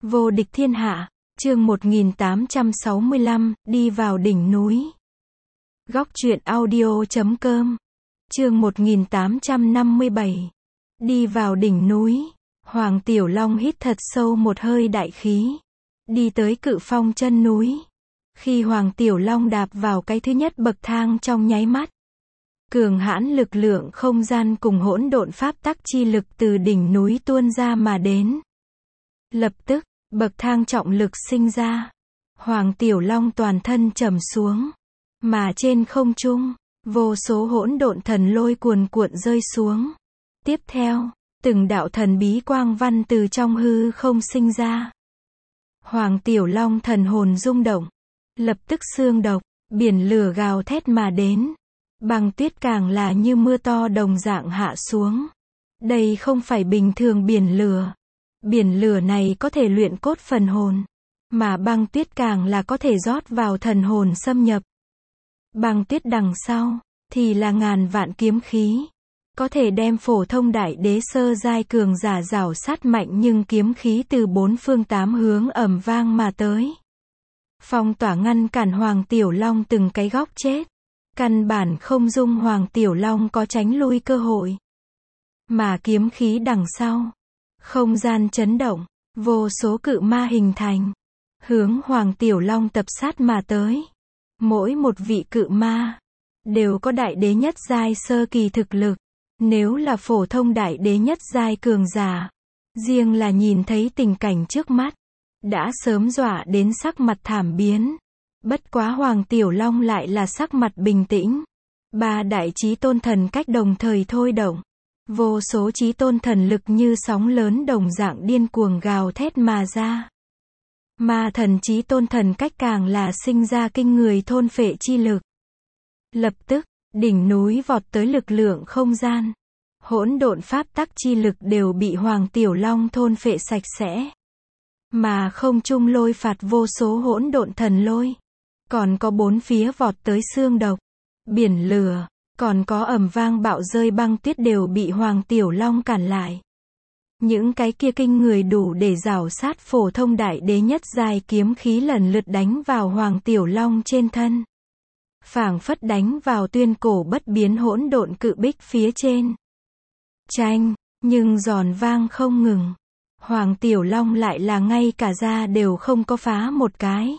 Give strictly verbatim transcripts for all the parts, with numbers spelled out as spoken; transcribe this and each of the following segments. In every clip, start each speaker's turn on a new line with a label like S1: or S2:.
S1: Vô địch thiên hạ, chương một nghìn tám trăm sáu mươi lăm, đi vào đỉnh núi. Góc truyện audio chấm com. Chương một nghìn tám trăm năm mươi bảy. Đi vào đỉnh núi. Hoàng Tiểu Long hít thật sâu một hơi đại khí. Đi tới Cự Phong chân núi. Khi Hoàng Tiểu Long đạp vào cái thứ nhất bậc thang trong nháy mắt, cường hãn lực lượng không gian cùng hỗn độn pháp tắc chi lực từ đỉnh núi tuôn ra mà đến. Lập tức, bậc thang trọng lực sinh ra. Hoàng Tiểu Long toàn thân trầm xuống. Mà trên không trung, vô số hỗn độn thần lôi cuồn cuộn rơi xuống. Tiếp theo, từng đạo thần bí quang văn từ trong hư không sinh ra. Hoàng Tiểu Long thần hồn rung động. Lập tức xương độc, biển lửa gào thét mà đến. Băng tuyết càng là như mưa to đồng dạng hạ xuống. Đây không phải bình thường biển lửa. Biển lửa này có thể luyện cốt phần hồn. Mà băng tuyết càng là có thể rót vào thần hồn xâm nhập. Băng tuyết đằng sau, thì là ngàn vạn kiếm khí. Có thể đem phổ thông đại đế sơ giai cường giả rảo sát mạnh nhưng kiếm khí từ bốn phương tám hướng ầm vang mà tới. Phong tỏa ngăn cản Hoàng Tiểu Long từng cái góc chết. Căn bản không dung Hoàng Tiểu Long có tránh lui cơ hội. Mà kiếm khí đằng sau, không gian chấn động, vô số cự ma hình thành, hướng Hoàng Tiểu Long tập sát mà tới. Mỗi một vị cự ma đều có đại đế nhất giai sơ kỳ thực lực. Nếu là phổ thông đại đế nhất giai cường giả, riêng là nhìn thấy tình cảnh trước mắt, đã sớm dọa đến sắc mặt thảm biến. Bất quá Hoàng Tiểu Long lại là sắc mặt bình tĩnh. Ba đại chí tôn thần cách đồng thời thôi động. Vô số chí tôn thần lực như sóng lớn đồng dạng điên cuồng gào thét mà ra. Ma thần chí tôn thần cách càng là sinh ra kinh người thôn phệ chi lực. Lập tức, đỉnh núi vọt tới lực lượng không gian. Hỗn độn pháp tắc chi lực đều bị Hoàng Tiểu Long thôn phệ sạch sẽ. Mà không trung lôi phạt vô số hỗn độn thần lôi. Còn có bốn phía vọt tới xương độc, biển lửa, còn có ầm vang bạo rơi băng tuyết đều bị Hoàng Tiểu Long cản lại. Những cái kia kinh người đủ để rảo sát phổ thông đại đế nhất giai kiếm khí lần lượt đánh vào Hoàng Tiểu Long trên thân. Phảng phất đánh vào tuyên cổ bất biến hỗn độn cự bích phía trên. Chanh, nhưng giòn vang không ngừng. Hoàng Tiểu Long lại là ngay cả da đều không có phá một cái.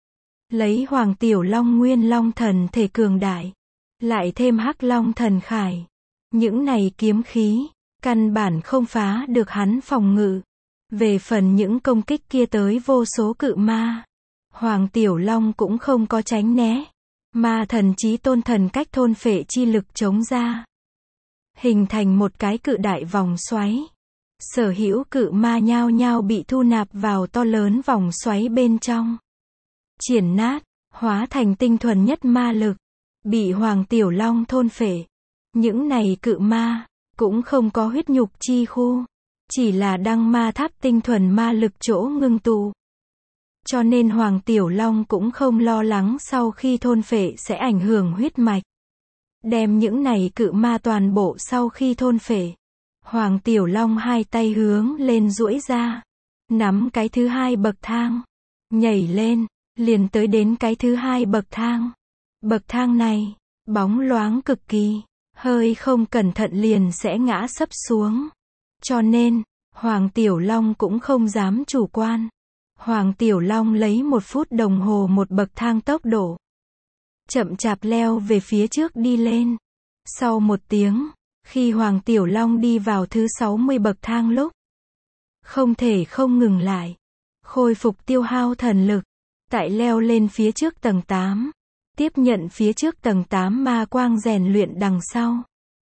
S1: Lấy Hoàng Tiểu Long nguyên long thần thể cường đại, lại thêm hắc long thần khải. Những này kiếm khí, căn bản không phá được hắn phòng ngự. Về phần những công kích kia tới vô số cự ma, Hoàng Tiểu Long cũng không có tránh né. Ma thần chí tôn thần cách thôn phệ chi lực chống ra. Hình thành một cái cự đại vòng xoáy. Sở hữu cự ma nhao nhao bị thu nạp vào to lớn vòng xoáy bên trong. Triển nát, hóa thành tinh thuần nhất ma lực. Bị Hoàng Tiểu Long thôn phệ. Những này cự ma, cũng không có huyết nhục chi khu. Chỉ là đăng ma tháp tinh thuần ma lực chỗ ngưng tụ. Cho nên Hoàng Tiểu Long cũng không lo lắng sau khi thôn phệ sẽ ảnh hưởng huyết mạch. Đem những này cự ma toàn bộ sau khi thôn phệ. Hoàng Tiểu Long hai tay hướng lên duỗi ra. Nắm cái thứ hai bậc thang. Nhảy lên, liền tới đến cái thứ hai bậc thang. Bậc thang này, bóng loáng cực kỳ. Hơi không cẩn thận liền sẽ ngã sấp xuống. Cho nên, Hoàng Tiểu Long cũng không dám chủ quan. Hoàng Tiểu Long lấy một phút đồng hồ một bậc thang tốc độ. Chậm chạp leo về phía trước đi lên. Sau một tiếng, khi Hoàng Tiểu Long đi vào thứ sáu mươi bậc thang lúc, không thể không ngừng lại. Khôi phục tiêu hao thần lực. Tại leo lên phía trước tầng tám. Tiếp nhận phía trước tầng tám ma quang rèn luyện đằng sau.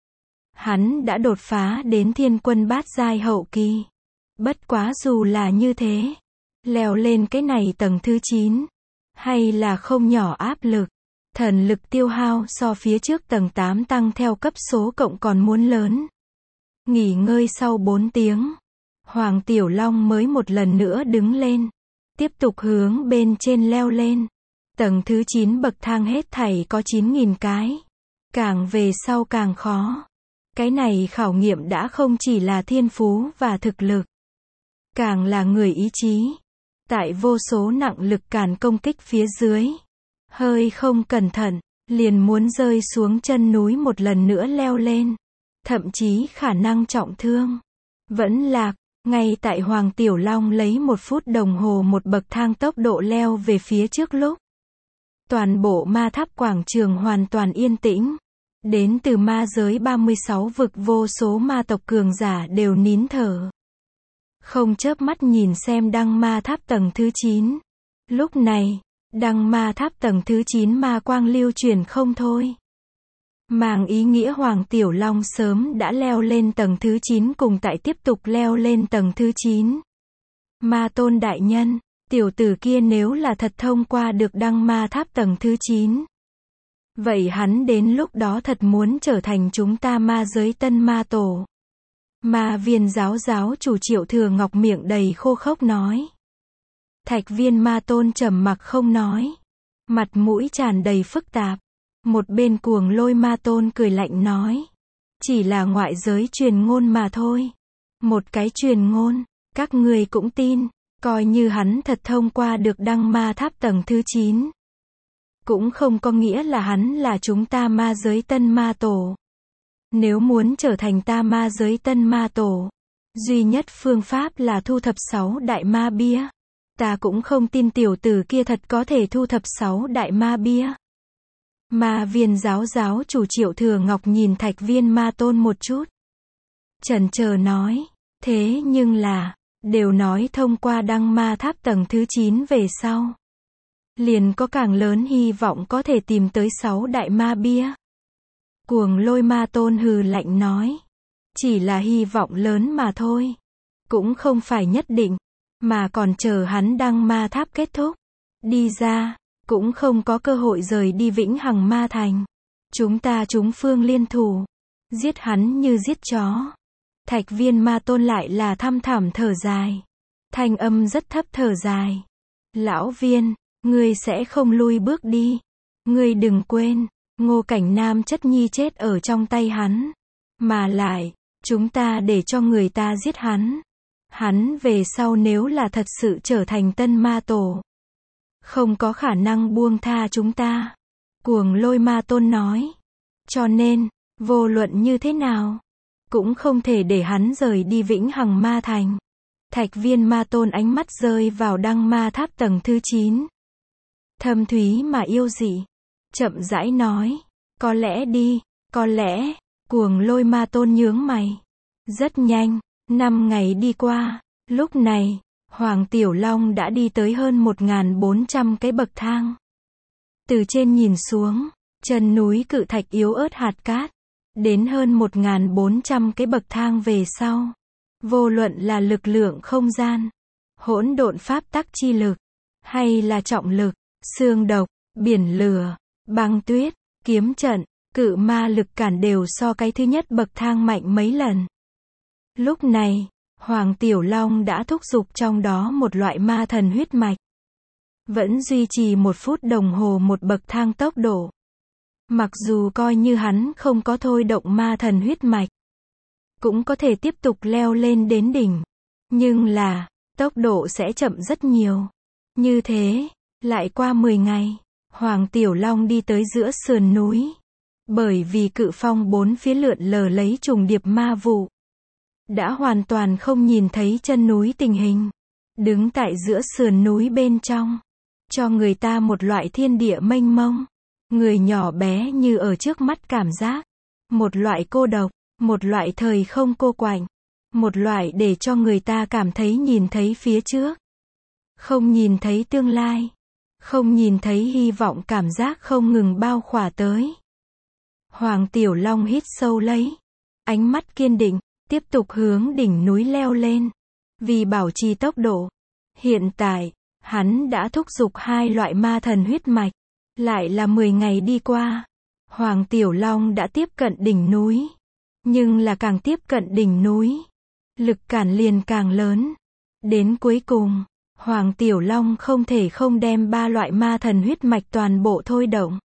S1: Hắn đã đột phá đến thiên quân bát giai hậu kỳ. Bất quá dù là như thế, leo lên cái này tầng thứ chín, hay là không nhỏ áp lực. Thần lực tiêu hao so phía trước tầng tám tăng theo cấp số cộng còn muốn lớn. Nghỉ ngơi sau bốn tiếng, Hoàng Tiểu Long mới một lần nữa đứng lên. Tiếp tục hướng bên trên leo lên. Tầng thứ chín bậc thang hết thảy có chín nghìn cái. Càng về sau càng khó. Cái này khảo nghiệm đã không chỉ là thiên phú và thực lực, càng là người ý chí. Tại vô số nặng lực cản công kích phía dưới, hơi không cẩn thận, liền muốn rơi xuống chân núi một lần nữa leo lên. Thậm chí khả năng trọng thương. Vẫn lạc, ngay tại Hoàng Tiểu Long lấy một phút đồng hồ một bậc thang tốc độ leo về phía trước lúc. Toàn bộ ma tháp quảng trường hoàn toàn yên tĩnh. Đến từ ma giới ba mươi sáu vực vô số ma tộc cường giả đều nín thở. Không chớp mắt nhìn xem đăng ma tháp tầng thứ chín. Lúc này, đăng ma tháp tầng thứ chín ma quang lưu truyền không thôi. Mang ý nghĩa Hoàng Tiểu Long sớm đã leo lên tầng thứ chín cùng tại tiếp tục leo lên tầng thứ chín. Ma tôn đại nhân, tiểu tử kia nếu là thật thông qua được đăng ma tháp tầng thứ chín. Vậy hắn đến lúc đó thật muốn trở thành chúng ta ma giới tân ma tổ. Ma viên giáo giáo chủ Triệu Thừa Ngọc miệng đầy khô khốc nói. Thạch viên ma tôn trầm mặc không nói. Mặt mũi tràn đầy phức tạp. Một bên cuồng lôi ma tôn cười lạnh nói. Chỉ là ngoại giới truyền ngôn mà thôi. Một cái truyền ngôn, các người cũng tin, coi như hắn thật thông qua được đăng ma tháp tầng thứ chín. Cũng không có nghĩa là hắn là chúng ta ma giới tân ma tổ. Nếu muốn trở thành ta ma giới tân ma tổ, duy nhất phương pháp là thu thập sáu đại ma bia. Ta cũng không tin tiểu tử kia thật có thể thu thập sáu đại ma bia. Ma viên giáo giáo chủ Triệu Thừa Ngọc nhìn thạch viên ma tôn một chút. Chần chờ nói, thế nhưng là, đều nói thông qua đăng ma tháp tầng thứ chín về sau. Liền có càng lớn hy vọng có thể tìm tới sáu đại ma bia. Cuồng lôi ma tôn hừ lạnh nói. Chỉ là hy vọng lớn mà thôi. Cũng không phải nhất định. Mà còn chờ hắn đăng ma tháp kết thúc. Đi ra. Cũng không có cơ hội rời đi vĩnh hằng ma thành. Chúng ta chúng phương liên thủ. Giết hắn như giết chó. Thạch viên ma tôn lại là thăm thẳm thở dài. Thanh âm rất thấp thở dài. Lão viên, ngươi sẽ không lui bước đi. Ngươi đừng quên, Ngô Cảnh Nam chất nhi chết ở trong tay hắn. Mà lại, chúng ta để cho người ta giết hắn. Hắn về sau nếu là thật sự trở thành tân ma tổ. Không có khả năng buông tha chúng ta. Cuồng lôi ma tôn nói. Cho nên, vô luận như thế nào, cũng không thể để hắn rời đi vĩnh hằng ma thành. Thạch viên ma tôn ánh mắt rơi vào đăng ma tháp tầng thứ chín. Thâm thúy mà yêu dị. Chậm rãi nói. Có lẽ đi, có lẽ, cuồng lôi ma tôn nhướng mày. Rất nhanh, năm ngày đi qua, lúc này, Hoàng Tiểu Long đã đi tới hơn một nghìn bốn trăm cái bậc thang. Từ trên nhìn xuống, chân núi cự thạch yếu ớt hạt cát, đến hơn một nghìn bốn trăm cái bậc thang về sau. Vô luận là lực lượng không gian, hỗn độn pháp tắc chi lực, hay là trọng lực, xương độc, biển lửa, băng tuyết, kiếm trận, cự ma lực cản đều so cái thứ nhất bậc thang mạnh mấy lần. Lúc này, Hoàng Tiểu Long đã thúc giục trong đó một loại ma thần huyết mạch. Vẫn duy trì một phút đồng hồ một bậc thang tốc độ. Mặc dù coi như hắn không có thôi động ma thần huyết mạch, cũng có thể tiếp tục leo lên đến đỉnh. Nhưng là, tốc độ sẽ chậm rất nhiều. Như thế, lại qua mười ngày, Hoàng Tiểu Long đi tới giữa sườn núi. Bởi vì cự phong bốn phía lượn lờ lấy trùng điệp ma vụ, đã hoàn toàn không nhìn thấy chân núi tình hình. Đứng tại giữa sườn núi bên trong, cho người ta một loại thiên địa mênh mông. Người nhỏ bé như ở trước mắt cảm giác. Một loại cô độc, một loại thời không cô quạnh. Một loại để cho người ta cảm thấy nhìn thấy phía trước. Không nhìn thấy tương lai. Không nhìn thấy hy vọng cảm giác không ngừng bao khỏa tới. Hoàng Tiểu Long hít sâu lấy. Ánh mắt kiên định, tiếp tục hướng đỉnh núi leo lên. Vì bảo trì tốc độ. Hiện tại, hắn đã thúc giục hai loại ma thần huyết mạch. Lại là mười ngày đi qua. Hoàng Tiểu Long đã tiếp cận đỉnh núi. Nhưng là càng tiếp cận đỉnh núi, lực cản liền càng lớn. Đến cuối cùng, Hoàng Tiểu Long không thể không đem ba loại ma thần huyết mạch toàn bộ thôi động.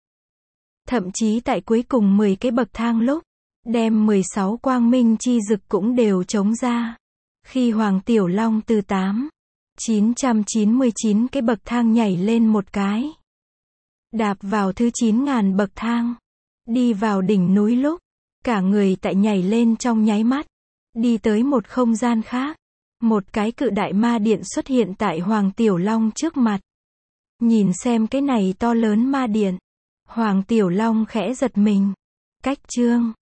S1: Thậm chí tại cuối cùng mười cái bậc thang lúc, đem mười sáu quang minh chi dực cũng đều chống ra. Khi Hoàng Tiểu Long từ tám chín trăm chín mươi chín cái bậc thang nhảy lên một cái. Đạp vào thứ chín ngàn bậc thang. Đi vào đỉnh núi lúc. Cả người tại nhảy lên trong nháy mắt. Đi tới một không gian khác. Một cái cự đại ma điện xuất hiện tại Hoàng Tiểu Long trước mặt. Nhìn xem cái này to lớn ma điện. Hoàng Tiểu Long khẽ giật mình. Cách chương